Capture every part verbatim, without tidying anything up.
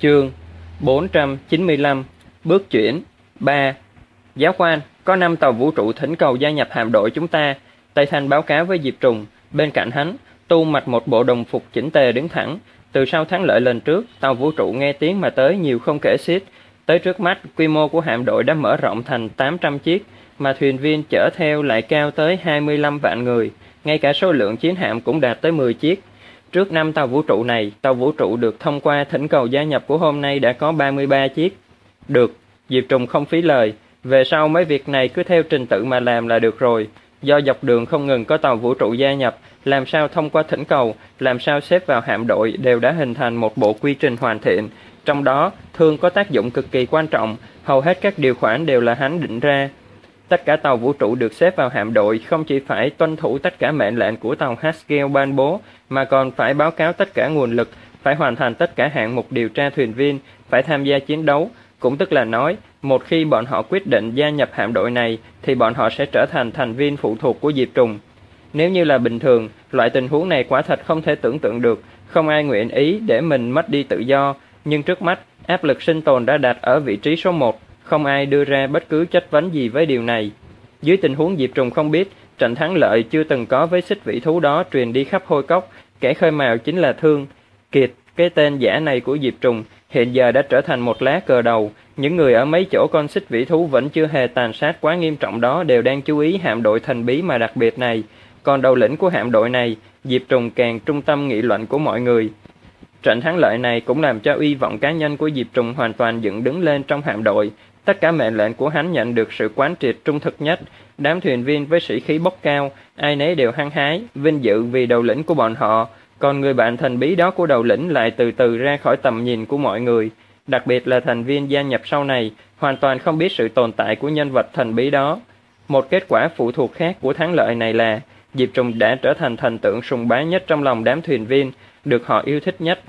Chương bốn trăm chín mươi lăm. Bước chuyển ba. Giáo quan, có năm tàu vũ trụ thỉnh cầu gia nhập hạm đội chúng ta. Tây Thanh báo cáo với Diệp Trùng. Bên cạnh hắn, Tu mặc một bộ đồng phục chỉnh tề đứng thẳng. Từ sau thắng lợi lần trước, tàu vũ trụ nghe tiếng mà tới nhiều không kể xiết. Tới trước mắt, quy mô của hạm đội đã mở rộng thành tám trăm chiếc, mà thuyền viên chở theo lại cao tới hai mươi lăm vạn người. Ngay cả số lượng chiến hạm cũng đạt tới mười chiếc. Trước năm tàu vũ trụ này, tàu vũ trụ được thông qua thỉnh cầu gia nhập của hôm nay đã có ba mươi ba chiếc. Được, Diệp Trùng không phí lời. Về sau mấy việc này cứ theo trình tự mà làm là được rồi. Do dọc đường không ngừng có tàu vũ trụ gia nhập, làm sao thông qua thỉnh cầu, làm sao xếp vào hạm đội đều đã hình thành một bộ quy trình hoàn thiện. Trong đó, thương có tác dụng cực kỳ quan trọng, hầu hết các điều khoản đều là hắn định ra. Tất cả tàu vũ trụ được xếp vào hạm đội không chỉ phải tuân thủ tất cả mệnh lệnh của tàu Haskell ban bố, mà còn phải báo cáo tất cả nguồn lực, phải hoàn thành tất cả hạng mục điều tra thuyền viên, phải tham gia chiến đấu. Cũng tức là nói, một khi bọn họ quyết định gia nhập hạm đội này, thì bọn họ sẽ trở thành thành viên phụ thuộc của Diệp Trùng. Nếu như là bình thường, loại tình huống này quả thật không thể tưởng tượng được, không ai nguyện ý để mình mất đi tự do. Nhưng trước mắt, áp lực sinh tồn đã đặt ở vị trí số một, không ai đưa ra bất cứ chất vấn gì với điều này. Dưới tình huống Diệp Trùng không biết, trận thắng lợi chưa từng có với xích vĩ thú đó truyền đi khắp hôi cốc, kẻ khơi mào chính là Thương. Kiệt, cái tên giả này của Diệp Trùng, hiện giờ đã trở thành một lá cờ đầu. Những người ở mấy chỗ con xích vĩ thú vẫn chưa hề tàn sát quá nghiêm trọng đó đều đang chú ý hạm đội thần bí mà đặc biệt này. Còn đầu lĩnh của hạm đội này, Diệp Trùng càng trung tâm nghị luận của mọi người. Trận thắng lợi này cũng làm cho uy vọng cá nhân của Diệp Trùng hoàn toàn dựng đứng lên trong hạm đội. Tất cả mệnh lệnh của hắn nhận được sự quán triệt trung thực nhất. Đám thuyền viên với sĩ khí bốc cao, ai nấy đều hăng hái, vinh dự vì đầu lĩnh của bọn họ. Còn người bạn thần bí đó của đầu lĩnh lại từ từ ra khỏi tầm nhìn của mọi người. Đặc biệt là thành viên gia nhập sau này, hoàn toàn không biết sự tồn tại của nhân vật thần bí đó. Một kết quả phụ thuộc khác của thắng lợi này là Diệp Trùng đã trở thành thần tượng sùng bái nhất trong lòng đám thuyền viên, được họ yêu thích nhất.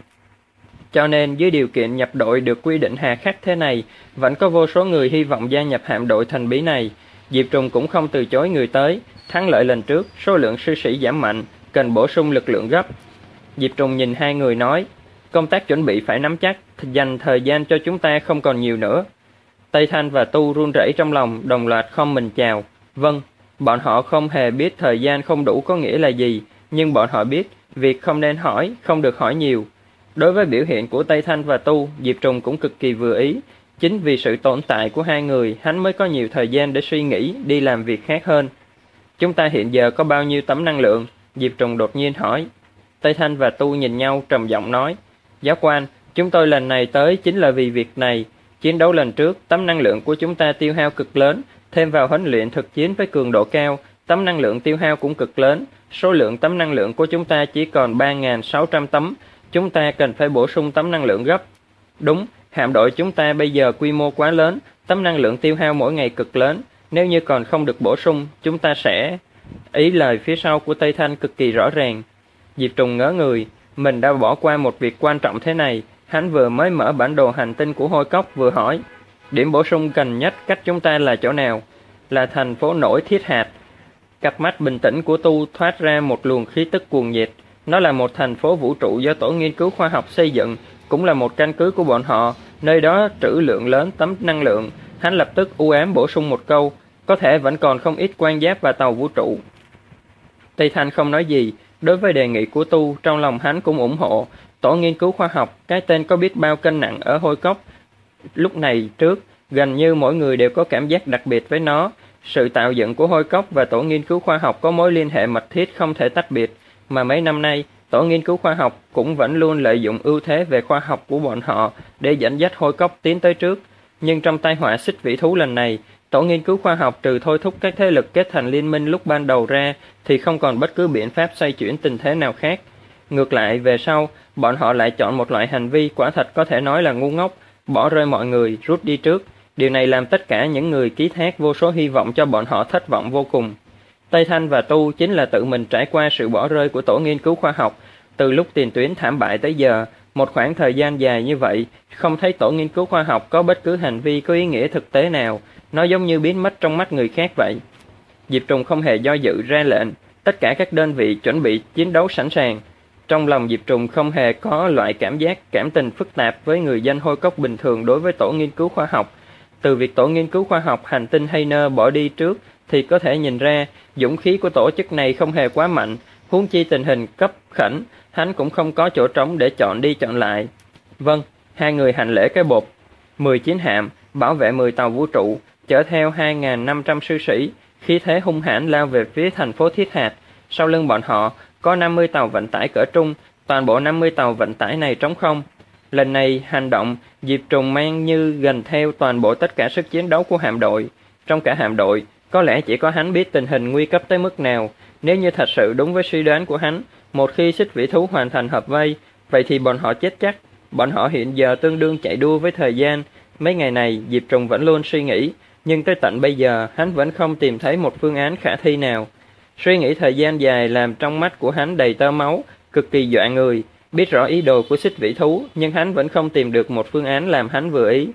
Cho nên dưới điều kiện nhập đội được quy định hà khắc thế này, vẫn có vô số người hy vọng gia nhập hạm đội thần bí này. Diệp Trùng cũng không từ chối người tới. Thắng lợi lần trước, số lượng sư sĩ giảm mạnh, cần bổ sung lực lượng gấp. Diệp Trùng nhìn hai người nói, công tác chuẩn bị phải nắm chắc, dành thời gian cho chúng ta không còn nhiều nữa. Tây Thanh và Tu run rẩy trong lòng, đồng loạt khom mình chào. Vâng, bọn họ không hề biết thời gian không đủ có nghĩa là gì, nhưng bọn họ biết, việc không nên hỏi, không được hỏi nhiều. Đối với biểu hiện của Tây Thanh và Tu, Diệp Trùng cũng cực kỳ vừa ý. Chính vì sự tồn tại của hai người, hắn mới có nhiều thời gian để suy nghĩ, đi làm việc khác hơn. Chúng ta hiện giờ có bao nhiêu tấm năng lượng? Diệp Trùng đột nhiên hỏi. Tây Thanh và Tu nhìn nhau trầm giọng nói, giáo quan, chúng tôi lần này tới chính là vì việc này. Chiến đấu lần trước, tấm năng lượng của chúng ta tiêu hao cực lớn, thêm vào huấn luyện thực chiến với cường độ cao, tấm năng lượng tiêu hao cũng cực lớn. Số lượng tấm năng lượng của chúng ta chỉ còn ba nghìn sáu trăm tấm, chúng ta cần phải bổ sung tấm năng lượng gấp. Đúng, hạm đội chúng ta bây giờ quy mô quá lớn, tấm năng lượng tiêu hao mỗi ngày cực lớn, nếu như còn không được bổ sung, chúng ta sẽ... Ý lời phía sau của Tây Thanh cực kỳ rõ ràng. Diệp Trùng ngớ người, mình đã bỏ qua một việc quan trọng thế này. Hắn vừa mới mở bản đồ hành tinh của hôi cốc vừa hỏi, điểm bổ sung gần nhất cách chúng ta là chỗ nào? Là thành phố nổi Thiết Hạt. Cặp mắt bình tĩnh của Tu thoát ra một luồng khí tức cuồng nhiệt. Nó là một thành phố vũ trụ do tổ nghiên cứu khoa học xây dựng, cũng là một căn cứ của bọn họ, nơi đó trữ lượng lớn tấm năng lượng. Hắn lập tức u ám bổ sung một câu, có thể vẫn còn không ít quan giáp và tàu vũ trụ. Tây Thanh không nói gì, đối với đề nghị của Tu, trong lòng hắn cũng ủng hộ. Tổ nghiên cứu khoa học, cái tên có biết bao cân nặng ở hôi cốc. Lúc này trước, gần như mỗi người đều có cảm giác đặc biệt với nó. Sự tạo dựng của hôi cốc và tổ nghiên cứu khoa học có mối liên hệ mật thiết không thể tách biệt. Mà mấy năm nay, tổ nghiên cứu khoa học cũng vẫn luôn lợi dụng ưu thế về khoa học của bọn họ để dẫn dắt hôi cốc tiến tới trước. Nhưng trong tai họa xích vĩ thú lần này, tổ nghiên cứu khoa học trừ thôi thúc các thế lực kết thành liên minh lúc ban đầu ra thì không còn bất cứ biện pháp xoay chuyển tình thế nào khác. Ngược lại, về sau, bọn họ lại chọn một loại hành vi quả thật có thể nói là ngu ngốc, bỏ rơi mọi người, rút đi trước. Điều này làm tất cả những người ký thác vô số hy vọng cho bọn họ thất vọng vô cùng. Tây Thanh và Tu chính là tự mình trải qua sự bỏ rơi của tổ nghiên cứu khoa học. Từ lúc tiền tuyến thảm bại tới giờ, một khoảng thời gian dài như vậy, không thấy tổ nghiên cứu khoa học có bất cứ hành vi có ý nghĩa thực tế nào. Nó giống như biến mất trong mắt người khác vậy. Diệp Trùng không hề do dự ra lệnh, tất cả các đơn vị chuẩn bị chiến đấu sẵn sàng. Trong lòng Diệp Trùng không hề có loại cảm giác cảm tình phức tạp với người danh hôi cốc bình thường đối với tổ nghiên cứu khoa học. Từ việc tổ nghiên cứu khoa học hành tinh Hayner bỏ đi trước thì có thể nhìn ra dũng khí của tổ chức này không hề quá mạnh, huống chi tình hình cấp khẩn, hắn cũng không có chỗ trống để chọn đi chọn lại. Vâng, hai người hành lễ cái bột. mười chiến hạm, bảo vệ mười tàu vũ trụ, chở theo hai nghìn năm trăm sư sĩ, khí thế hung hãn lao về phía thành phố Thiết Hạt. Sau lưng bọn họ có năm mươi tàu vận tải cỡ trung, toàn bộ năm mươi tàu vận tải này trống không. Lần này hành động, Diệp Trùng mang như gần theo toàn bộ tất cả sức chiến đấu của hạm đội. Trong cả hạm đội, có lẽ chỉ có hắn biết tình hình nguy cấp tới mức nào. Nếu như thật sự đúng với suy đoán của hắn, một khi xích vĩ thú hoàn thành hợp vây, vậy thì bọn họ chết chắc. Bọn họ hiện giờ tương đương chạy đua với thời gian. Mấy ngày này Diệp Trùng vẫn luôn suy nghĩ, nhưng tới tận bây giờ hắn vẫn không tìm thấy một phương án khả thi nào. Suy nghĩ thời gian dài làm trong mắt của hắn đầy tơ máu, cực kỳ dọa người. Biết rõ ý đồ của xích vĩ thú, nhưng hắn vẫn không tìm được một phương án làm hắn vừa ý.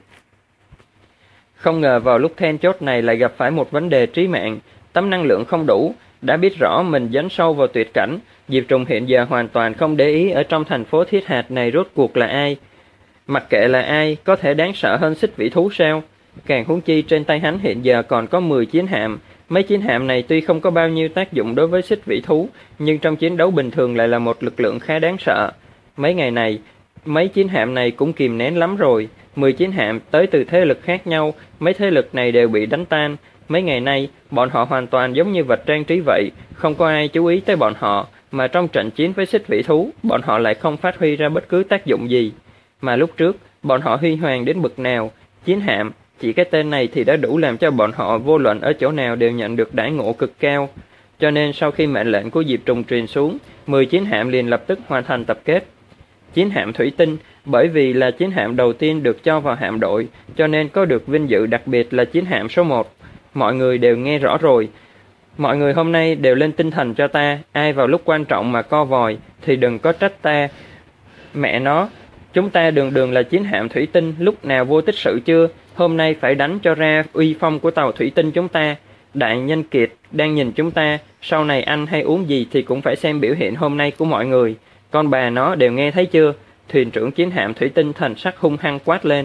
Không ngờ vào lúc then chốt này lại gặp phải một vấn đề trí mạng, tấm năng lượng không đủ. Đã biết rõ mình dấn sâu vào tuyệt cảnh, Diệp Trùng hiện giờ hoàn toàn không để ý ở trong thành phố Thiết Hạt này rốt cuộc là ai. Mặc kệ là ai, có thể đáng sợ hơn xích vĩ thú sao? Càng huống chi trên tay hắn hiện giờ còn có mười chiến hạm. Mấy chiến hạm này tuy không có bao nhiêu tác dụng đối với xích vĩ thú, nhưng trong chiến đấu bình thường lại là một lực lượng khá đáng sợ. Mấy ngày này, mấy chiến hạm này cũng kìm nén lắm rồi. mười chiến hạm tới từ thế lực khác nhau, mấy thế lực này đều bị đánh tan. Mấy ngày nay, bọn họ hoàn toàn giống như vật trang trí vậy, không có ai chú ý tới bọn họ, mà trong trận chiến với xích vĩ thú, bọn họ lại không phát huy ra bất cứ tác dụng gì. Mà lúc trước, bọn họ huy hoàng đến bậc nào, chiến hạm, chỉ cái tên này thì đã đủ làm cho bọn họ vô luận ở chỗ nào đều nhận được đãi ngộ cực cao. Cho nên sau khi mệnh lệnh của Diệp Trùng truyền xuống, mười chiến hạm liền lập tức hoàn thành tập kết. Chiến hạm thủy tinh, bởi vì là chiến hạm đầu tiên được cho vào hạm đội, cho nên có được vinh dự đặc biệt là chiến hạm số một. Mọi người đều nghe rõ rồi. Mọi người hôm nay đều lên tinh thần cho ta, ai vào lúc quan trọng mà co vòi thì đừng có trách ta. Mẹ nó, chúng ta đường đường là chiến hạm thủy tinh, lúc nào vô tích sự chưa? Hôm nay phải đánh cho ra uy phong của tàu thủy tinh chúng ta. Đại nhân kiệt đang nhìn chúng ta, sau này ăn hay uống gì thì cũng phải xem biểu hiện hôm nay của mọi người. Con bà nó đều nghe thấy chưa? Thuyền trưởng chiến hạm thủy tinh thần sắc hung hăng quát lên.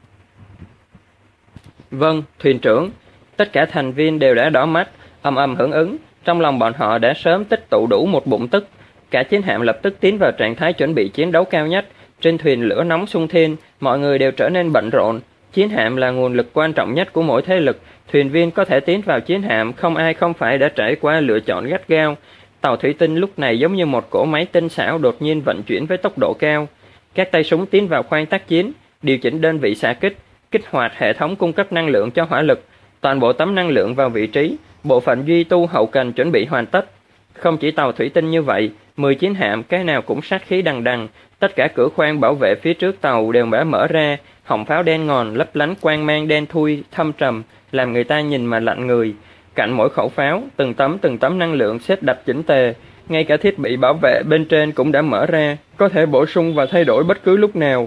Vâng, thuyền trưởng. Tất cả thành viên đều đã đỏ mắt, ầm ầm hưởng ứng. Trong lòng bọn họ đã sớm tích tụ đủ một bụng tức. Cả chiến hạm lập tức tiến vào trạng thái chuẩn bị chiến đấu cao nhất. Trên thuyền lửa nóng xung thiên, mọi người đều trở nên bận rộn. Chiến hạm là nguồn lực quan trọng nhất của mỗi thế lực. Thuyền viên có thể tiến vào chiến hạm, không ai không phải đã trải qua lựa chọn gắt gao. Tàu thủy tinh lúc này giống như một cỗ máy tinh xảo đột nhiên vận chuyển với tốc độ cao. Các tay súng tiến vào khoang tác chiến, điều chỉnh đơn vị xạ kích, kích hoạt hệ thống cung cấp năng lượng cho hỏa lực. Toàn bộ tấm năng lượng vào vị trí, bộ phận duy tu hậu cần chuẩn bị hoàn tất. Không chỉ tàu thủy tinh như vậy, mười chiến hạm cái nào cũng sát khí đằng đằng, tất cả cửa khoang bảo vệ phía trước tàu đều đã mở ra, họng pháo đen ngòm lấp lánh quang mang đen thui thâm trầm, làm người ta nhìn mà lạnh người. Cạnh mỗi khẩu pháo, từng tấm từng tấm năng lượng xếp đặt chỉnh tề, ngay cả thiết bị bảo vệ bên trên cũng đã mở ra, có thể bổ sung và thay đổi bất cứ lúc nào.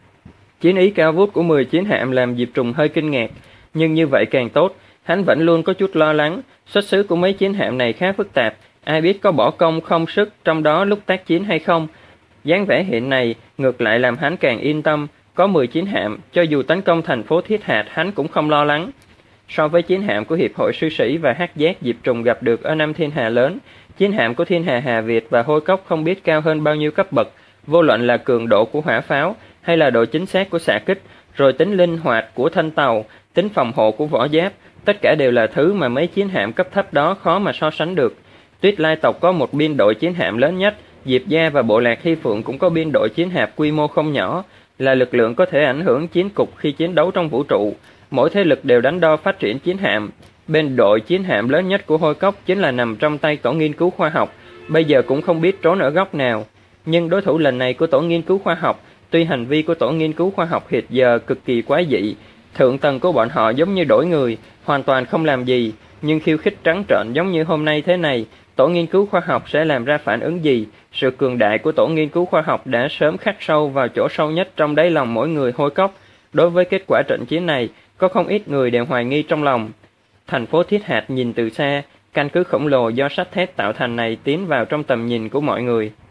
Chiến ý cao vút của mười chiến hạm làm Diệp Trùng hơi kinh ngạc, nhưng như vậy càng tốt, hắn vẫn luôn có chút lo lắng, xuất xứ của mấy chiến hạm này khá phức tạp, ai biết có bỏ công không sức trong đó lúc tác chiến hay không. Dáng vẻ hiện này ngược lại làm hắn càng yên tâm, có mười chiến hạm, cho dù tấn công thành phố Thiết Hạt hắn cũng không lo lắng. So với chiến hạm của Hiệp hội Sư Sĩ và Hắc Giác Diệp Trùng gặp được ở năm thiên hà lớn, chiến hạm của thiên hà Hà Việt và Hôi Cốc không biết cao hơn bao nhiêu cấp bậc, vô luận là cường độ của hỏa pháo hay là độ chính xác của xạ kích, rồi tính linh hoạt của thân tàu, tính phòng hộ của vỏ giáp, tất cả đều là thứ mà mấy chiến hạm cấp thấp đó khó mà so sánh được. Tuyết Lai tộc có một biên đội chiến hạm lớn nhất, Diệp Gia và Bộ Lạc Hy Phượng cũng có biên đội chiến hạm quy mô không nhỏ, là lực lượng có thể ảnh hưởng chiến cục khi chiến đấu trong vũ trụ. Mỗi thế lực đều đánh đo phát triển chiến hạm. Bên đội chiến hạm lớn nhất của Hôi Cốc chính là nằm trong tay tổ nghiên cứu khoa học, bây giờ cũng không biết trốn ở góc nào. Nhưng đối thủ lần này của tổ nghiên cứu khoa học, tuy hành vi của tổ nghiên cứu khoa học hiện giờ cực kỳ quái dị, thượng tầng của bọn họ giống như đổi người, hoàn toàn không làm gì, nhưng khiêu khích trắng trợn giống như hôm nay thế này, tổ nghiên cứu khoa học sẽ làm ra phản ứng gì? Sự cường đại của tổ nghiên cứu khoa học đã sớm khắc sâu vào chỗ sâu nhất trong đáy lòng mỗi người Hôi Cốc. Đối với kết quả trận chiến này, có không ít người đều hoài nghi trong lòng. Thành phố Thiết Hạt nhìn từ xa, căn cứ khổng lồ do sắt thép tạo thành này tiến vào trong tầm nhìn của mọi người.